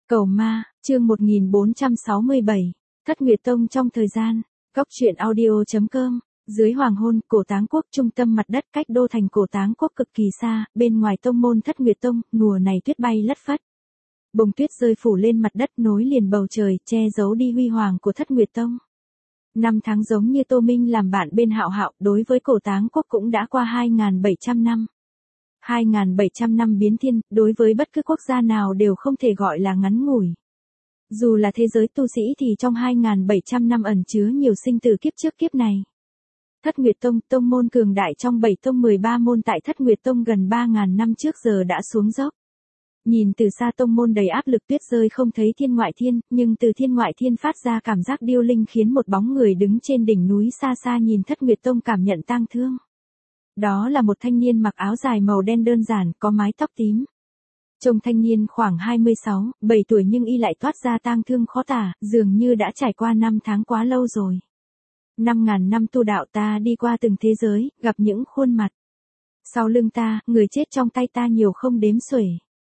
Cầu ma, chương 1467, Thất Nguyệt Tông trong thời gian. Góc truyện audio.com. Dưới hoàng hôn, Cổ Táng Quốc, trung tâm mặt đất cách đô thành Cổ Táng Quốc cực kỳ xa, bên ngoài tông môn Thất Nguyệt Tông, mùa này tuyết bay lất phất. Bông tuyết rơi phủ lên mặt đất nối liền bầu trời, che giấu đi huy hoàng của Thất Nguyệt Tông. Năm tháng giống như Tô Minh làm bạn bên Hạo Hạo, đối với Cổ Táng Quốc cũng đã qua 2.700 năm. 2.700 năm biến thiên, đối với bất cứ quốc gia nào đều không thể gọi là ngắn ngủi. Dù là thế giới tu sĩ thì trong 2.700 năm ẩn chứa nhiều sinh tử kiếp trước kiếp này. Thất Nguyệt Tông, tông môn cường đại trong 7 tông 13 môn tại Thất Nguyệt Tông gần 3.000 năm trước giờ đã xuống dốc. Nhìn từ xa tông môn đầy áp lực tuyết rơi không thấy thiên ngoại thiên, nhưng từ thiên ngoại thiên phát ra cảm giác điêu linh khiến một bóng người đứng trên đỉnh núi xa xa nhìn Thất Nguyệt Tông cảm nhận tang thương. Đó là một thanh niên mặc áo dài màu đen đơn giản, có mái tóc tím. Trông thanh niên khoảng 26, 7 tuổi nhưng y lại toát ra tang thương khó tả, dường như đã trải qua năm tháng quá lâu rồi. 5.000 năm tu đạo ta đi qua từng thế giới, gặp những khuôn mặt. Sau lưng ta, người chết trong tay ta nhiều không đếm xuể.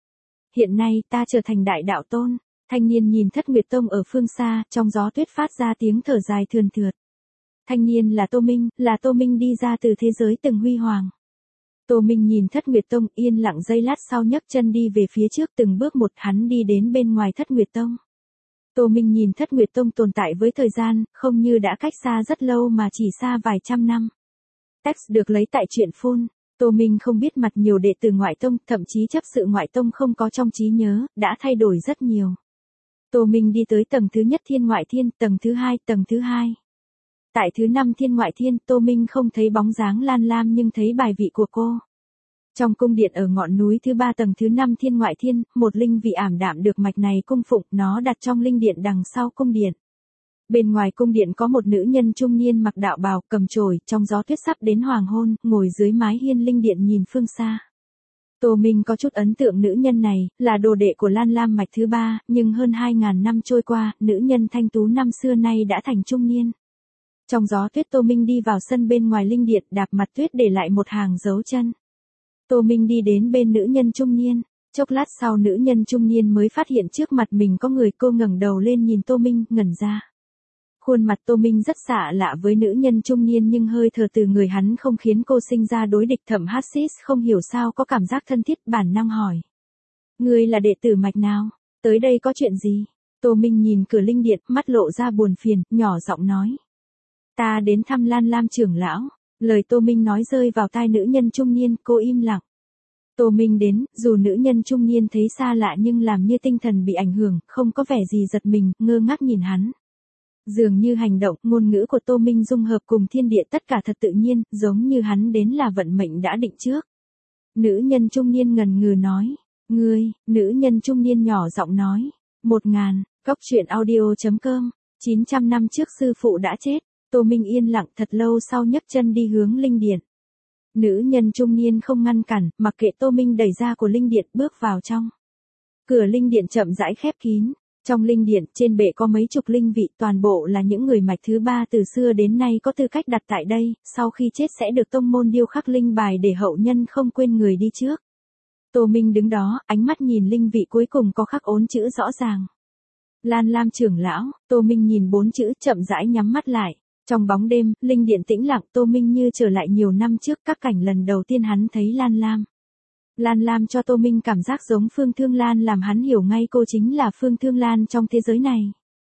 Hiện nay ta trở thành đại đạo tôn. Thanh niên nhìn Thất Nguyệt Tông ở phương xa, trong gió tuyết phát ra tiếng thở dài thườn thượt. Thanh niên là Tô Minh đi ra từ thế giới từng huy hoàng. Tô Minh nhìn Thất Nguyệt Tông yên lặng giây lát sau nhấc chân đi về phía trước từng bước một, hắn đi đến bên ngoài Thất Nguyệt Tông. Tô Minh nhìn Thất Nguyệt Tông tồn tại với thời gian, không như đã cách xa rất lâu mà chỉ xa vài trăm năm. Text được lấy tại truyện phun. Tô Minh không biết mặt nhiều đệ tử ngoại tông, thậm chí chấp sự ngoại tông không có trong trí nhớ, đã thay đổi rất nhiều. Tô Minh đi tới tầng thứ nhất thiên ngoại thiên, tầng thứ hai. Tại thứ 5 thiên ngoại thiên, Tô Minh không thấy bóng dáng Lan Lam nhưng thấy bài vị của cô. Trong cung điện ở ngọn núi thứ 3 tầng thứ 5 thiên ngoại thiên, một linh vị ảm đạm được mạch này cung phụng, nó đặt trong linh điện đằng sau cung điện. Bên ngoài cung điện có một nữ nhân trung niên mặc đạo bào, cầm chổi, trong gió tuyết sắp đến hoàng hôn, ngồi dưới mái hiên linh điện nhìn phương xa. Tô Minh có chút ấn tượng nữ nhân này, là đồ đệ của Lan Lam mạch thứ 3, nhưng hơn 2.000 năm trôi qua, nữ nhân thanh tú năm xưa nay đã thành trung niên. Trong gió tuyết Tô Minh đi vào sân bên ngoài linh điện, đạp mặt tuyết để lại một hàng dấu chân. Tô Minh đi đến bên nữ nhân trung niên, chốc lát sau nữ nhân trung niên mới phát hiện trước mặt mình có người, cô ngẩng đầu lên nhìn Tô Minh, ngẩn ra. Khuôn mặt Tô Minh rất lạ lạ với nữ nhân trung niên nhưng hơi thở từ người hắn không khiến cô sinh ra đối địch. Thẩm Hắc không hiểu sao có cảm giác thân thiết, bản năng hỏi. Ngươi là đệ tử mạch nào? Tới đây có chuyện gì? Tô Minh nhìn cửa linh điện, mắt lộ ra buồn phiền, nhỏ giọng nói. Ta đến thăm Lan Lam trưởng lão. Lời Tô Minh nói rơi vào tai nữ nhân trung niên, cô im lặng. Tô Minh đến, dù nữ nhân trung niên thấy xa lạ nhưng làm như tinh thần bị ảnh hưởng, không có vẻ gì giật mình, ngơ ngác nhìn hắn. Dường như hành động, ngôn ngữ của Tô Minh dung hợp cùng thiên địa tất cả thật tự nhiên, giống như hắn đến là vận mệnh đã định trước. Nữ nhân trung niên ngần ngừ nói. Ngươi, nữ nhân trung niên nhỏ giọng nói. 1000, góc truyện audio.com, 900 năm trước sư phụ đã chết. Tô Minh yên lặng thật lâu sau nhấc chân đi hướng linh điện. Nữ nhân trung niên không ngăn cản, mặc kệ Tô Minh đẩy ra của linh điện bước vào trong. Cửa linh điện chậm rãi khép kín. Trong linh điện, trên bệ có mấy chục linh vị, toàn bộ là những người mạch thứ 3 từ xưa đến nay có tư cách đặt tại đây, sau khi chết sẽ được tông môn điêu khắc linh bài để hậu nhân không quên người đi trước. Tô Minh đứng đó, ánh mắt nhìn linh vị cuối cùng có khắc ốn chữ rõ ràng. Lan Lam trưởng lão. Tô Minh nhìn 4 chữ, chậm rãi nhắm mắt lại. Trong bóng đêm, linh điện tĩnh lặng, Tô Minh như trở lại nhiều năm trước, các cảnh lần đầu tiên hắn thấy Lan Lam. Lan Lam cho Tô Minh cảm giác giống Phương Thương Lan, làm hắn hiểu ngay cô chính là Phương Thương Lan trong thế giới này.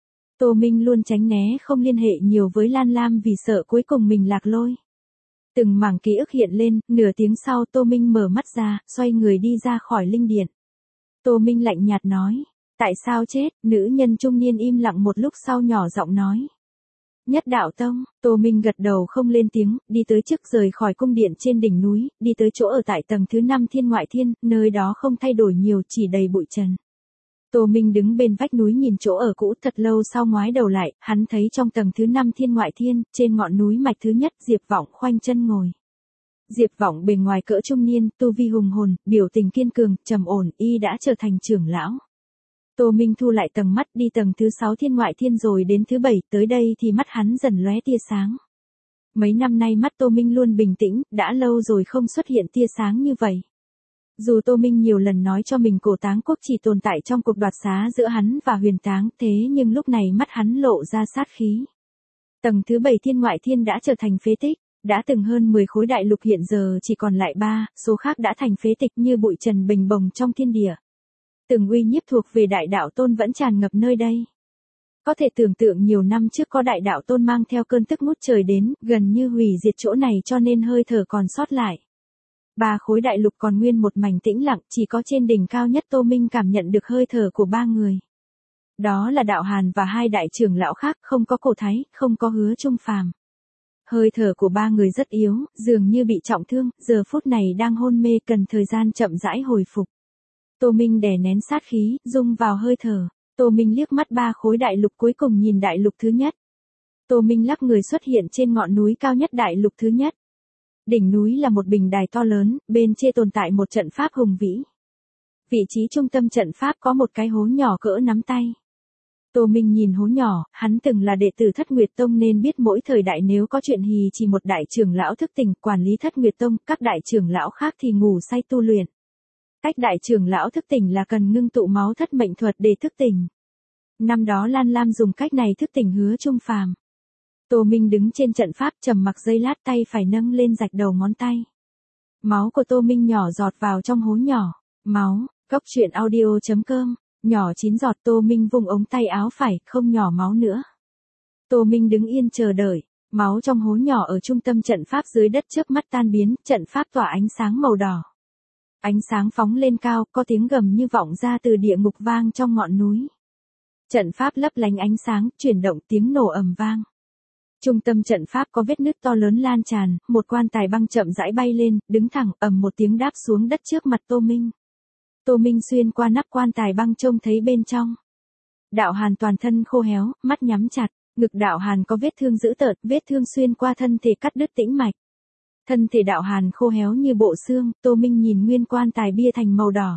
Tô Minh luôn tránh né không liên hệ nhiều với Lan Lam vì sợ cuối cùng mình lạc lối. Từng mảng ký ức hiện lên, nửa tiếng sau Tô Minh mở mắt ra, xoay người đi ra khỏi linh điện. Tô Minh lạnh nhạt nói. Tại sao chết? Nữ nhân trung niên im lặng một lúc sau nhỏ giọng nói. Nhất đạo tông. Tô Minh gật đầu không lên tiếng, đi tới trước rời khỏi cung điện trên đỉnh núi, đi tới chỗ ở tại tầng thứ 5 thiên ngoại thiên, nơi đó không thay đổi nhiều, chỉ đầy bụi trần. Tô Minh đứng bên vách núi nhìn chỗ ở cũ thật lâu sau ngoái đầu lại, hắn thấy trong tầng thứ 5 thiên ngoại thiên, trên ngọn núi mạch thứ nhất, Diệp Vọng khoanh chân ngồi. Diệp Vọng bề ngoài cỡ trung niên, tu vi hùng hồn, biểu tình kiên cường, trầm ổn, y đã trở thành trưởng lão. Tô Minh thu lại tầng mắt, đi tầng thứ 6 thiên ngoại thiên rồi đến thứ 7, tới đây thì mắt hắn dần lóe tia sáng. Mấy năm nay mắt Tô Minh luôn bình tĩnh, đã lâu rồi không xuất hiện tia sáng như vậy. Dù Tô Minh nhiều lần nói cho mình Cổ Táng Quốc chỉ tồn tại trong cuộc đoạt xá giữa hắn và Huyền Táng, thế nhưng lúc này mắt hắn lộ ra sát khí. Tầng thứ 7 thiên ngoại thiên đã trở thành phế tích, đã từng hơn 10 khối đại lục hiện giờ chỉ còn lại 3, số khác đã thành phế tịch như bụi trần bình bồng trong thiên địa. Từng uy nhiếp thuộc về đại đạo tôn vẫn tràn ngập nơi đây. Có thể tưởng tượng nhiều năm trước có đại đạo tôn mang theo cơn tức ngút trời đến, gần như hủy diệt chỗ này cho nên hơi thở còn sót lại. 3 khối đại lục còn nguyên một mảnh tĩnh lặng, chỉ có trên đỉnh cao nhất Tô Minh cảm nhận được hơi thở của 3 người. Đó là Đạo Hàn và 2 đại trưởng lão khác, không có Cổ Thái, không có Hứa Trung Phàm. Hơi thở của 3 người rất yếu, dường như bị trọng thương, giờ phút này đang hôn mê cần thời gian chậm rãi hồi phục. Tô Minh đè nén sát khí, dung vào hơi thở. Tô Minh liếc mắt 3 khối đại lục cuối cùng nhìn đại lục thứ nhất. Tô Minh lắc người xuất hiện trên ngọn núi cao nhất đại lục thứ nhất. Đỉnh núi là một bình đài to lớn, bên trên tồn tại một trận pháp hùng vĩ. Vị trí trung tâm trận pháp có một cái hố nhỏ cỡ nắm tay. Tô Minh nhìn hố nhỏ, hắn từng là đệ tử Thất Nguyệt Tông nên biết mỗi thời đại nếu có chuyện hì chỉ một đại trưởng lão thức tỉnh quản lý Thất Nguyệt Tông, các đại trưởng lão khác thì ngủ say tu luyện. Cách đại trưởng lão thức tỉnh là cần ngưng tụ máu thất mệnh thuật để thức tỉnh. Năm đó Lan Lam dùng cách này thức tỉnh Hứa Trung Phàm. Tô Minh đứng trên trận pháp trầm mặc giây lát, tay phải nâng lên rạch đầu ngón tay. Máu của Tô Minh nhỏ giọt vào trong hố nhỏ. Máu, Cốc Truyện Audio.com, nhỏ 9 giọt. Tô Minh vùng ống tay áo phải, không nhỏ máu nữa. Tô Minh đứng yên chờ đợi. Máu trong hố nhỏ ở trung tâm trận pháp dưới đất trước mắt tan biến, trận pháp tỏa ánh sáng màu đỏ. Ánh sáng phóng lên cao, có tiếng gầm như vọng ra từ địa ngục vang trong ngọn núi. Trận pháp lấp lánh ánh sáng, chuyển động, tiếng nổ ầm vang. Trung tâm trận pháp có vết nứt to lớn lan tràn, một quan tài băng chậm rãi bay lên, đứng thẳng, ầm một tiếng đáp xuống đất trước mặt Tô Minh. Tô Minh xuyên qua nắp quan tài băng trông thấy bên trong. Đạo Hàn toàn thân khô héo, mắt nhắm chặt, ngực Đạo Hàn có vết thương dữ tợn, vết thương xuyên qua thân thể cắt đứt tĩnh mạch. Thân thể Đạo Hàn khô héo như bộ xương, Tô Minh nhìn nguyên quan tài bia thành màu đỏ.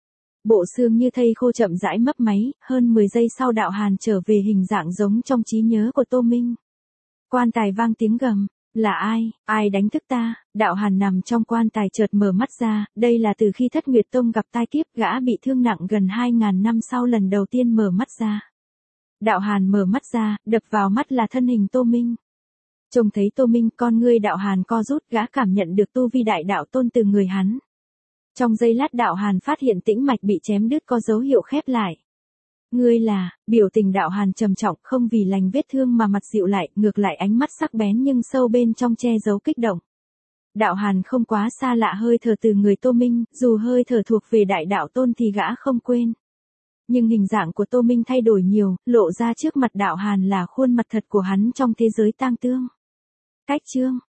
Bộ xương như thây khô chậm rãi mấp máy, hơn 10 giây sau Đạo Hàn trở về hình dạng giống trong trí nhớ của Tô Minh. Quan tài vang tiếng gầm, là ai đánh thức ta? Đạo Hàn nằm trong quan tài chợt mở mắt ra, đây là từ khi Thất Nguyệt Tông gặp tai kiếp, gã bị thương nặng gần 2.000 năm sau lần đầu tiên mở mắt ra. Đạo Hàn mở mắt ra, đập vào mắt là thân hình Tô Minh. Trông thấy Tô Minh, con ngươi Đạo Hàn co rút, gã cảm nhận được tu vi đại đạo tôn từ người hắn. Trong giây lát Đạo Hàn phát hiện tĩnh mạch bị chém đứt có dấu hiệu khép lại. Ngươi là, biểu tình Đạo Hàn trầm trọng, không vì lành vết thương mà mặt dịu lại, ngược lại ánh mắt sắc bén nhưng sâu bên trong che giấu kích động. Đạo Hàn không quá xa lạ hơi thở từ người Tô Minh, dù hơi thở thuộc về đại đạo tôn thì gã không quên. Nhưng hình dạng của Tô Minh thay đổi nhiều, lộ ra trước mặt Đạo Hàn là khuôn mặt thật của hắn trong thế giới tang thương. Cách chương